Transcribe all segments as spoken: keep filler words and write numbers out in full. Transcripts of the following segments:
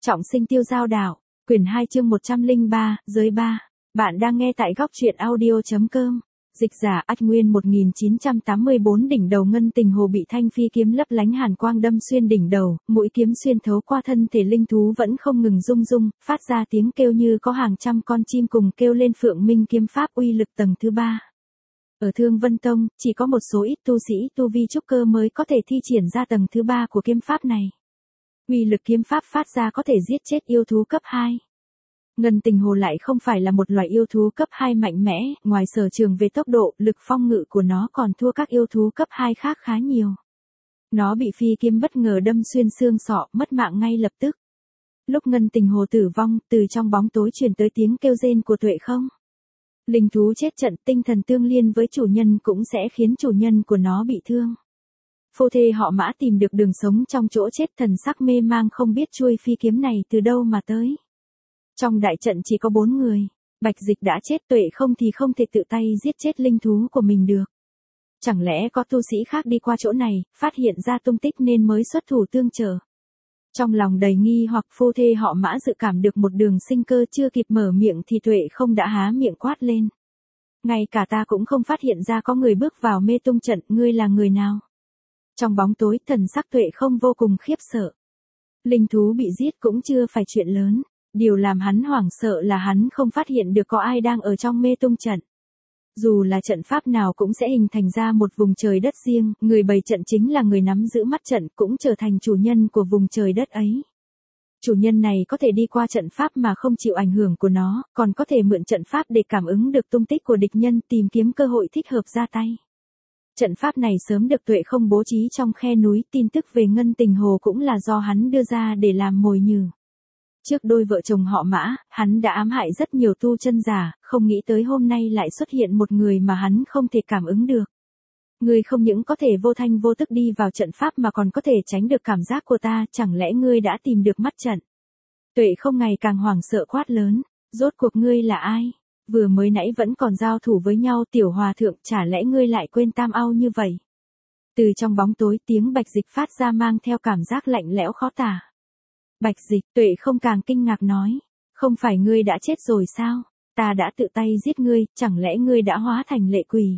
Trọng sinh tiêu giao đảo, quyển hai chương một trăm lẻ ba, giới ba. Bạn đang nghe tại góc truyện audio.com. Dịch giả Ách Nguyên một nghìn chín trăm tám mươi bốn. Đỉnh đầu ngân tình hồ bị thanh phi kiếm lấp lánh hàn quang đâm xuyên đỉnh đầu, mũi kiếm xuyên thấu qua thân thể linh thú vẫn không ngừng rung rung, phát ra tiếng kêu như có hàng trăm con chim cùng kêu lên. Phượng Minh kiếm pháp uy lực tầng thứ ba. Ở Thương Vân Tông, chỉ có một số ít tu sĩ tu vi trúc cơ mới có thể thi triển ra tầng thứ ba của kiếm pháp này. Uy lực kiếm pháp phát ra có thể giết chết yêu thú cấp hai. Ngân tình hồ lại không phải là một loại yêu thú cấp hai mạnh mẽ, ngoài sở trường về tốc độ, lực phong ngự của nó còn thua các yêu thú cấp hai khác khá nhiều. Nó bị phi kiếm bất ngờ đâm xuyên xương sọ, mất mạng ngay lập tức. Lúc ngân tình hồ tử vong, từ trong bóng tối truyền tới tiếng kêu rên của Tuệ Không. Linh thú chết trận, tinh thần tương liên với chủ nhân cũng sẽ khiến chủ nhân của nó bị thương. Phu thê họ Mã tìm được đường sống trong chỗ chết, thần sắc mê mang không biết chuôi phi kiếm này từ đâu mà tới. Trong đại trận chỉ có bốn người, Bạch Dịch đã chết, Tuệ Không thì không thể tự tay giết chết linh thú của mình được. Chẳng lẽ có tu sĩ khác đi qua chỗ này, phát hiện ra tung tích nên mới xuất thủ tương trợ. Trong lòng đầy nghi hoặc, phu thê họ Mã dự cảm được một đường sinh cơ, chưa kịp mở miệng thì Tuệ Không đã há miệng quát lên. Ngay cả ta cũng không phát hiện ra có người bước vào mê tung trận, ngươi là người nào? Trong bóng tối, thần sắc Tuệ Không vô cùng khiếp sợ. Linh thú bị giết cũng chưa phải chuyện lớn. Điều làm hắn hoảng sợ là hắn không phát hiện được có ai đang ở trong mê tung trận. Dù là trận pháp nào cũng sẽ hình thành ra một vùng trời đất riêng, người bày trận chính là người nắm giữ mắt trận, cũng trở thành chủ nhân của vùng trời đất ấy. Chủ nhân này có thể đi qua trận pháp mà không chịu ảnh hưởng của nó, còn có thể mượn trận pháp để cảm ứng được tung tích của địch nhân, tìm kiếm cơ hội thích hợp ra tay. Trận pháp này sớm được Tuệ Không bố trí trong khe núi, tin tức về ngân tình hồ cũng là do hắn đưa ra để làm mồi nhử. Trước đôi vợ chồng họ Mã, hắn đã ám hại rất nhiều tu chân giả, không nghĩ tới hôm nay lại xuất hiện một người mà hắn không thể cảm ứng được. Ngươi không những có thể vô thanh vô tức đi vào trận pháp mà còn có thể tránh được cảm giác của ta, chẳng lẽ ngươi đã tìm được mắt trận? Tuệ Không ngày càng hoảng sợ quát lớn, rốt cuộc ngươi là ai? Vừa mới nãy vẫn còn giao thủ với nhau, tiểu hòa thượng, chả lẽ ngươi lại quên tam ao như vậy? Từ trong bóng tối, tiếng Bạch Dịch phát ra mang theo cảm giác lạnh lẽo khó tả. Bạch Dịch, Tuệ Không càng kinh ngạc nói, không phải ngươi đã chết rồi sao? Ta đã tự tay giết ngươi, chẳng lẽ ngươi đã hóa thành lệ quỷ?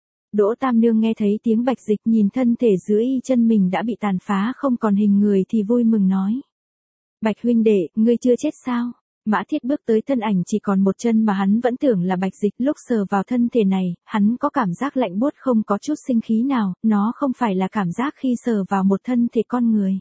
Đỗ Tam Nương nghe thấy tiếng Bạch Dịch, nhìn thân thể dưới y chân mình đã bị tàn phá không còn hình người thì vui mừng nói. Bạch huynh đệ, ngươi chưa chết sao? Mã Thiết bước tới, thân ảnh chỉ còn một chân mà hắn vẫn tưởng là Bạch Dịch, lúc sờ vào thân thể này, hắn có cảm giác lạnh buốt không có chút sinh khí nào, nó không phải là cảm giác khi sờ vào một thân thể con người.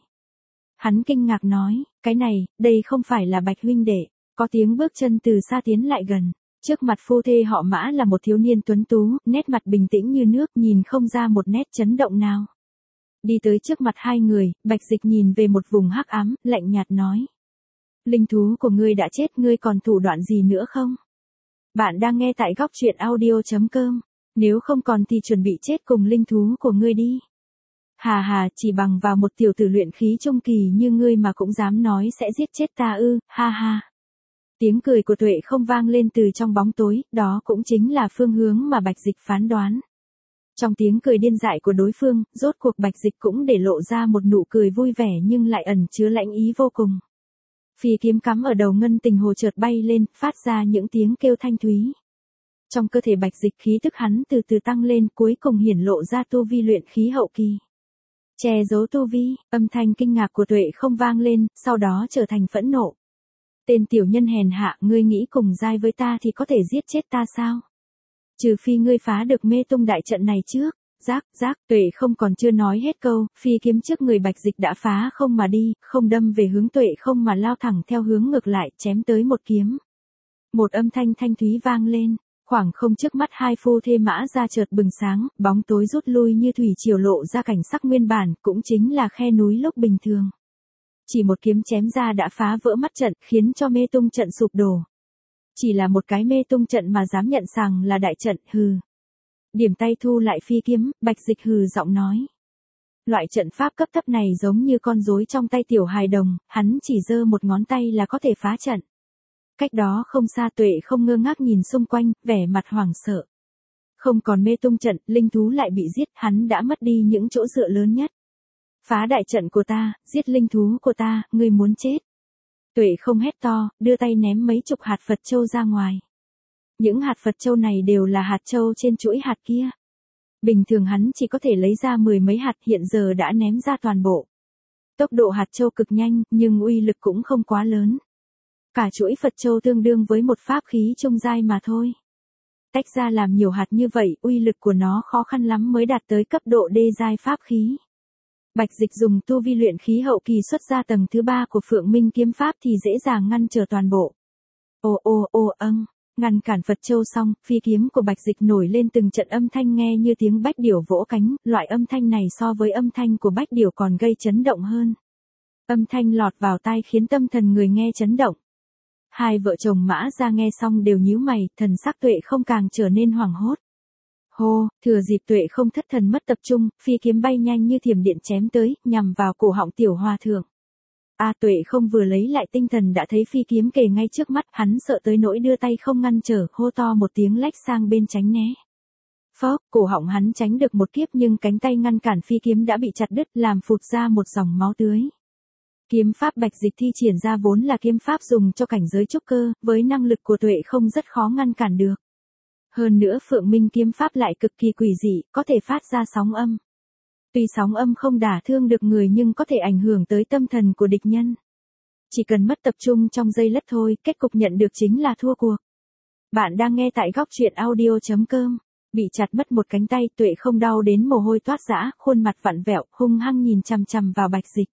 Hắn kinh ngạc nói, cái này, đây không phải là Bạch huynh đệ. Có tiếng bước chân từ xa tiến lại gần. Trước mặt phu thê họ Mã là một thiếu niên tuấn tú, nét mặt bình tĩnh như nước, nhìn không ra một nét chấn động nào. Đi tới trước mặt hai người, Bạch Dịch nhìn về một vùng hắc ám, lạnh nhạt nói. Linh thú của ngươi đã chết, ngươi còn thủ đoạn gì nữa không? Bạn đang nghe tại góc truyện audio.com. Nếu không còn thì chuẩn bị chết cùng linh thú của ngươi đi. Hà hà, chỉ bằng vào một tiểu tử luyện khí trung kỳ như ngươi mà cũng dám nói sẽ giết chết ta ư, ha ha. Tiếng cười của Tuệ Không vang lên từ trong bóng tối, đó cũng chính là phương hướng mà Bạch Dịch phán đoán. Trong tiếng cười điên dại của đối phương, rốt cuộc Bạch Dịch cũng để lộ ra một nụ cười vui vẻ nhưng lại ẩn chứa lãnh ý vô cùng. Phi kiếm cắm ở đầu ngân tình hồ chợt bay lên, phát ra những tiếng kêu thanh thúy. Trong cơ thể Bạch Dịch, khí tức hắn từ từ tăng lên, cuối cùng hiển lộ ra tu vi luyện khí hậu kỳ. Che giấu tu vi, âm thanh kinh ngạc của Tuệ Không vang lên, sau đó trở thành phẫn nộ. Tên tiểu nhân hèn hạ, ngươi nghĩ cùng giai với ta thì có thể giết chết ta sao? Trừ phi ngươi phá được mê tung đại trận này trước. Giác, giác, Tuệ Không còn chưa nói hết câu, phi kiếm trước người Bạch Dịch đã phá không mà đi, không đâm về hướng Tuệ Không mà lao thẳng theo hướng ngược lại, chém tới một kiếm. Một âm thanh thanh thúy vang lên, khoảng không trước mắt hai phu thê Mã ra chợt bừng sáng, bóng tối rút lui như thủy triều, lộ ra cảnh sắc nguyên bản, cũng chính là khe núi lúc bình thường. Chỉ một kiếm chém ra đã phá vỡ mắt trận, khiến cho mê tung trận sụp đổ. Chỉ là một cái mê tung trận mà dám nhận rằng là đại trận, hừ. Điểm tay thu lại phi kiếm, Bạch Dịch hừ giọng nói. Loại trận pháp cấp thấp này giống như con rối trong tay tiểu hài đồng, hắn chỉ giơ một ngón tay là có thể phá trận. Cách đó không xa, Tuệ Không ngơ ngác nhìn xung quanh, vẻ mặt hoảng sợ. Không còn mê tung trận, linh thú lại bị giết, hắn đã mất đi những chỗ dựa lớn nhất. Phá đại trận của ta, giết linh thú của ta, ngươi muốn chết. Tuệ không hét to, đưa tay ném mấy chục hạt Phật châu ra ngoài. Những hạt Phật châu này đều là hạt châu trên chuỗi hạt kia. Bình thường hắn chỉ có thể lấy ra mười mấy hạt, hiện giờ đã ném ra toàn bộ. Tốc độ hạt châu cực nhanh, nhưng uy lực cũng không quá lớn. Cả chuỗi Phật châu tương đương với một pháp khí trung giai mà thôi. Tách ra làm nhiều hạt như vậy, uy lực của nó khó khăn lắm mới đạt tới cấp độ đê giai pháp khí. Bạch Dịch dùng tu vi luyện khí hậu kỳ xuất ra tầng thứ ba của Phượng Minh kiếm pháp thì dễ dàng ngăn trở toàn bộ. Ô ô ô âng, ngăn cản Phật châu xong, phi kiếm của Bạch Dịch nổi lên từng trận âm thanh nghe như tiếng bách điểu vỗ cánh, loại âm thanh này so với âm thanh của bách điểu còn gây chấn động hơn. Âm thanh lọt vào tai khiến tâm thần người nghe chấn động. Hai vợ chồng Mã Gia nghe xong đều nhíu mày, thần sắc Tuệ không càng trở nên hoảng hốt. Hô, thừa dịp Tuệ không thất thần mất tập trung, phi kiếm bay nhanh như thiểm điện chém tới, nhằm vào cổ họng tiểu hòa thượng. A à, Tuệ không vừa lấy lại tinh thần đã thấy phi kiếm kề ngay trước mắt, hắn sợ tới nỗi đưa tay không ngăn trở, hô to một tiếng lách sang bên tránh né. Phốc, cổ họng hắn tránh được một kiếp nhưng cánh tay ngăn cản phi kiếm đã bị chặt đứt, làm phụt ra một dòng máu tươi. Kiếm pháp Bạch Dịch thi triển ra vốn là kiếm pháp dùng cho cảnh giới trúc cơ, với năng lực của Tuệ không rất khó ngăn cản được. Hơn nữa Phượng Minh kiếm pháp lại cực kỳ quỷ dị, có thể phát ra sóng âm. Tuy sóng âm không đả thương được người nhưng có thể ảnh hưởng tới tâm thần của địch nhân. Chỉ cần mất tập trung trong giây lát thôi, kết cục nhận được chính là thua cuộc. Bạn đang nghe tại góc truyện audio chấm com. Bị chặt mất một cánh tay, Tuệ không đau đến mồ hôi toát rã, khuôn mặt vặn vẹo, hung hăng nhìn chằm chằm vào Bạch Dịch.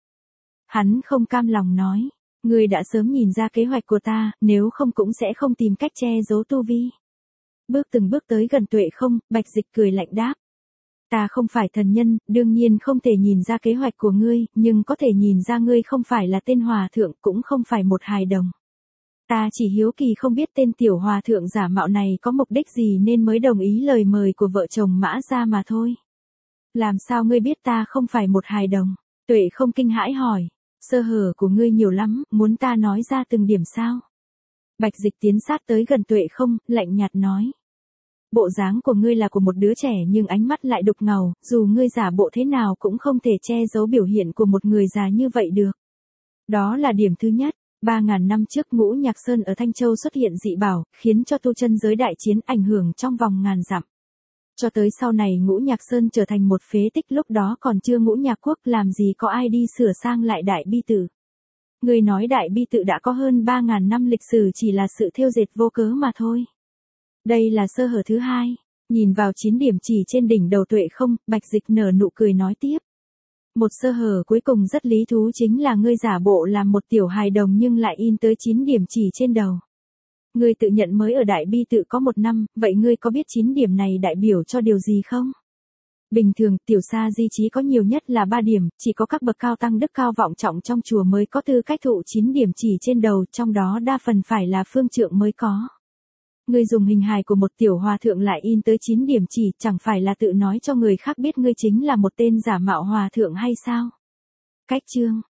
Hắn không cam lòng nói, ngươi đã sớm nhìn ra kế hoạch của ta, nếu không cũng sẽ không tìm cách che giấu tu vi. Bước từng bước tới gần Tuệ không, Bạch Dịch cười lạnh đáp. Ta không phải thần nhân, đương nhiên không thể nhìn ra kế hoạch của ngươi, nhưng có thể nhìn ra ngươi không phải là tên hòa thượng, cũng không phải một hài đồng. Ta chỉ hiếu kỳ không biết tên tiểu hòa thượng giả mạo này có mục đích gì nên mới đồng ý lời mời của vợ chồng Mã Gia mà thôi. Làm sao ngươi biết ta không phải một hài đồng? Tuệ không kinh hãi hỏi. Sơ hở của ngươi nhiều lắm, muốn ta nói ra từng điểm sao? Bạch Dịch tiến sát tới gần Tuệ không, lạnh nhạt nói. Bộ dáng của ngươi là của một đứa trẻ nhưng ánh mắt lại đục ngầu, dù ngươi giả bộ thế nào cũng không thể che giấu biểu hiện của một người già như vậy được. Đó là điểm thứ nhất. Ba ngàn năm trước Ngũ Nhạc Sơn ở Thanh Châu xuất hiện dị bảo, khiến cho tu chân giới đại chiến ảnh hưởng trong vòng ngàn dặm. Cho tới sau này Ngũ Nhạc Sơn trở thành một phế tích, lúc đó còn chưa Ngũ Nhạc Quốc, làm gì có ai đi sửa sang lại Đại Bi Tự. Người nói Đại Bi Tự đã có hơn ba ngàn năm lịch sử chỉ là sự thêu dệt vô cớ mà thôi. Đây là sơ hở thứ hai. Nhìn vào chín điểm chỉ trên đỉnh đầu Tuệ không, Bạch Dịch nở nụ cười nói tiếp. Một sơ hở cuối cùng rất lý thú chính là ngươi giả bộ làm một tiểu hài đồng nhưng lại in tới chín điểm chỉ trên đầu. Ngươi tự nhận mới ở Đại Bi Tự có một năm, vậy ngươi có biết chín điểm này đại biểu cho điều gì không? Bình thường, tiểu sa di trí có nhiều nhất là ba điểm, chỉ có các bậc cao tăng đức cao vọng trọng trong chùa mới có tư cách thụ chín điểm chỉ trên đầu, trong đó đa phần phải là phương trượng mới có. Ngươi dùng hình hài của một tiểu hòa thượng lại in tới chín điểm chỉ, chẳng phải là tự nói cho người khác biết ngươi chính là một tên giả mạo hòa thượng hay sao? Cách chương,